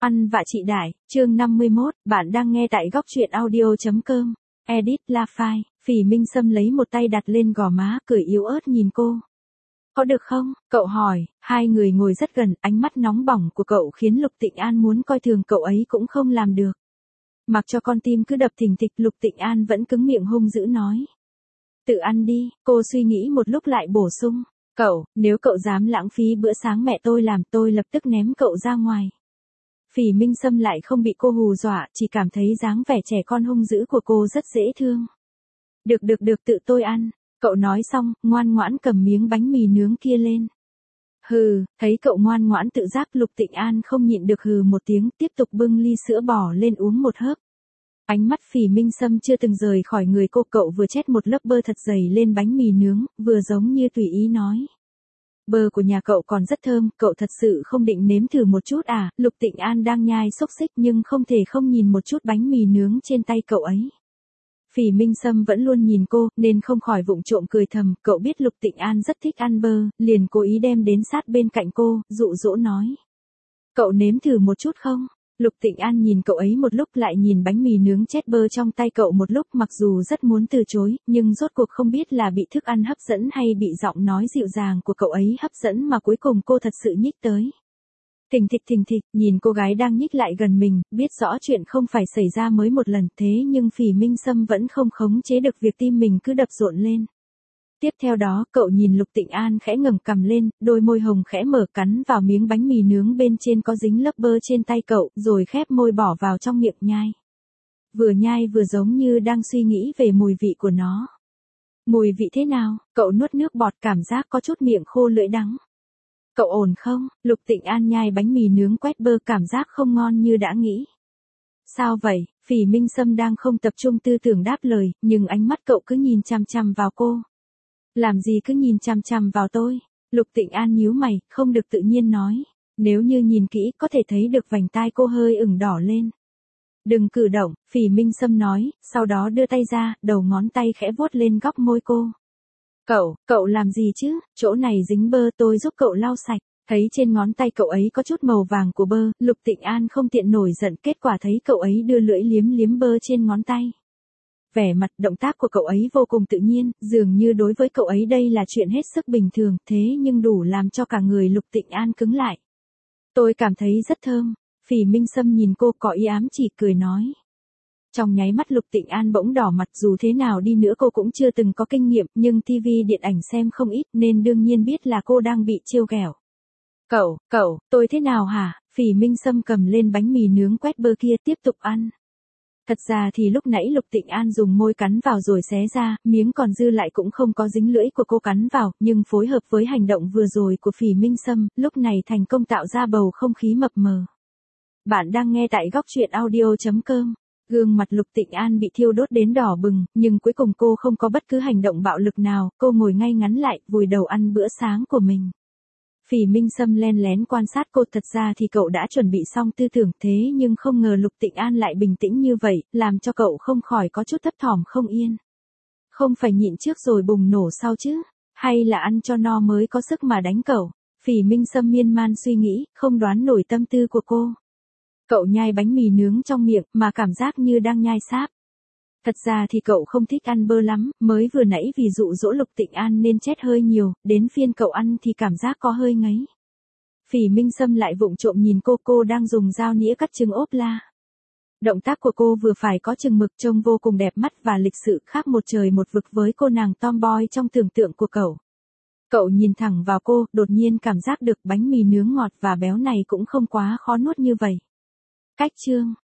Ăn vạ chị Đại, chương 51, bạn đang nghe tại góc truyện audio.com. Edit La Phai, Phỉ Minh Sâm lấy một tay đặt lên gò má, cười yếu ớt nhìn cô. Có được không? Cậu hỏi, hai người ngồi rất gần, ánh mắt nóng bỏng của cậu khiến Lục Tịnh An muốn coi thường cậu ấy cũng không làm được. Mặc cho con tim cứ đập thình thịch, Lục Tịnh An vẫn cứng miệng hung dữ nói. Tự ăn đi, cô suy nghĩ một lúc lại bổ sung. Cậu, nếu cậu dám lãng phí bữa sáng mẹ tôi làm, tôi lập tức ném cậu ra ngoài. Phỉ Minh Sâm lại không bị cô hù dọa, chỉ cảm thấy dáng vẻ trẻ con hung dữ của cô rất dễ thương. Được, tự tôi ăn. Cậu nói xong, ngoan ngoãn cầm miếng bánh mì nướng kia lên. Hừ, thấy cậu ngoan ngoãn tự giác, Lục Tịnh An không nhịn được hừ một tiếng, tiếp tục bưng ly sữa bò lên uống một hớp. Ánh mắt Phỉ Minh Sâm chưa từng rời khỏi người cô, cậu vừa chét một lớp bơ thật dày lên bánh mì nướng, vừa giống như tùy ý nói. Bơ của nhà cậu còn rất thơm, cậu thật sự không định nếm thử một chút à? Lục Tịnh An đang nhai xúc xích nhưng không thể không nhìn một chút bánh mì nướng trên tay cậu ấy. Phỉ Minh Sâm vẫn luôn nhìn cô, nên không khỏi vụng trộm cười thầm, cậu biết Lục Tịnh An rất thích ăn bơ, liền cố ý đem đến sát bên cạnh cô, dụ dỗ nói. Cậu nếm thử một chút không? Lục Tịnh An nhìn cậu ấy một lúc lại nhìn bánh mì nướng chét bơ trong tay cậu một lúc, mặc dù rất muốn từ chối, nhưng rốt cuộc không biết là bị thức ăn hấp dẫn hay bị giọng nói dịu dàng của cậu ấy hấp dẫn mà cuối cùng cô thật sự nhích tới. Thình thịch, nhìn cô gái đang nhích lại gần mình, biết rõ chuyện không phải xảy ra mới một lần, thế nhưng Phỉ Minh Sâm vẫn không khống chế được việc tim mình cứ đập rộn lên. Tiếp theo đó, cậu nhìn Lục Tịnh An khẽ ngẩng cằm lên, đôi môi hồng khẽ mở, cắn vào miếng bánh mì nướng bên trên có dính lớp bơ trên tay cậu, rồi khép môi bỏ vào trong miệng nhai. Vừa nhai vừa giống như đang suy nghĩ về mùi vị của nó. Mùi vị thế nào? Cậu nuốt nước bọt, cảm giác có chút miệng khô lưỡi đắng. Cậu ổn không? Lục Tịnh An nhai bánh mì nướng quét bơ, cảm giác không ngon như đã nghĩ. Sao vậy? Phỉ Minh Sâm đang không tập trung tư tưởng đáp lời, nhưng ánh mắt cậu cứ nhìn chằm chằm vào cô. Làm gì cứ nhìn chằm chằm vào tôi? Lục Tịnh An nhíu mày, không được tự nhiên nói. Nếu như nhìn kỹ có thể thấy được vành tai cô hơi ửng đỏ lên. Đừng cử động, Phỉ Minh Sâm nói, sau đó đưa tay ra, đầu ngón tay khẽ vuốt lên góc môi cô. Cậu làm gì chứ? Chỗ này dính bơ, tôi giúp cậu lau sạch. Thấy trên ngón tay cậu ấy có chút màu vàng của bơ, Lục Tịnh An không tiện nổi giận, kết quả thấy cậu ấy đưa lưỡi liếm bơ trên ngón tay. Vẻ mặt, động tác của cậu ấy vô cùng tự nhiên, dường như đối với cậu ấy đây là chuyện hết sức bình thường, thế nhưng đủ làm cho cả người Lục Tịnh An cứng lại. Tôi cảm thấy rất thơm. Phỉ Minh Sâm nhìn cô có ý ám chỉ, cười nói. Trong nháy mắt Lục Tịnh An bỗng đỏ mặt, dù thế nào đi nữa cô cũng chưa từng có kinh nghiệm, nhưng TV điện ảnh xem không ít nên đương nhiên biết là cô đang bị trêu ghẹo. Cậu, tôi thế nào hả? Phỉ Minh Sâm cầm lên bánh mì nướng quét bơ kia tiếp tục ăn. Thật ra thì lúc nãy Lục Tịnh An dùng môi cắn vào rồi xé ra, miếng còn dư lại cũng không có dính lưỡi của cô cắn vào, nhưng phối hợp với hành động vừa rồi của Phỉ Minh Sâm, lúc này thành công tạo ra bầu không khí mập mờ. Bạn đang nghe tại góc truyện audio.com. Gương mặt Lục Tịnh An bị thiêu đốt đến đỏ bừng, nhưng cuối cùng cô không có bất cứ hành động bạo lực nào, cô ngồi ngay ngắn lại, vùi đầu ăn bữa sáng của mình. Phỉ Minh Sâm len lén quan sát cô, thật ra thì cậu đã chuẩn bị xong tư tưởng, thế nhưng không ngờ Lục Tịnh An lại bình tĩnh như vậy, làm cho cậu không khỏi có chút thấp thỏm không yên. Không phải nhịn trước rồi bùng nổ sau chứ, hay là ăn cho no mới có sức mà đánh cậu? Phỉ Minh Sâm miên man suy nghĩ, không đoán nổi tâm tư của cô. Cậu nhai bánh mì nướng trong miệng mà cảm giác như đang nhai sáp. Thật ra thì cậu không thích ăn bơ lắm, mới vừa nãy vì dụ dỗ Lục Tịnh An nên chét hơi nhiều, đến phiên cậu ăn thì cảm giác có hơi ngấy. Phỉ Minh Sâm lại vụng trộm nhìn cô đang dùng dao nĩa cắt trứng ốp la. Động tác của cô vừa phải có chừng mực, trông vô cùng đẹp mắt và lịch sự, khác một trời một vực với cô nàng tomboy trong tưởng tượng của cậu. Cậu nhìn thẳng vào cô, đột nhiên cảm giác được bánh mì nướng ngọt và béo này cũng không quá khó nuốt như vậy. Cách chương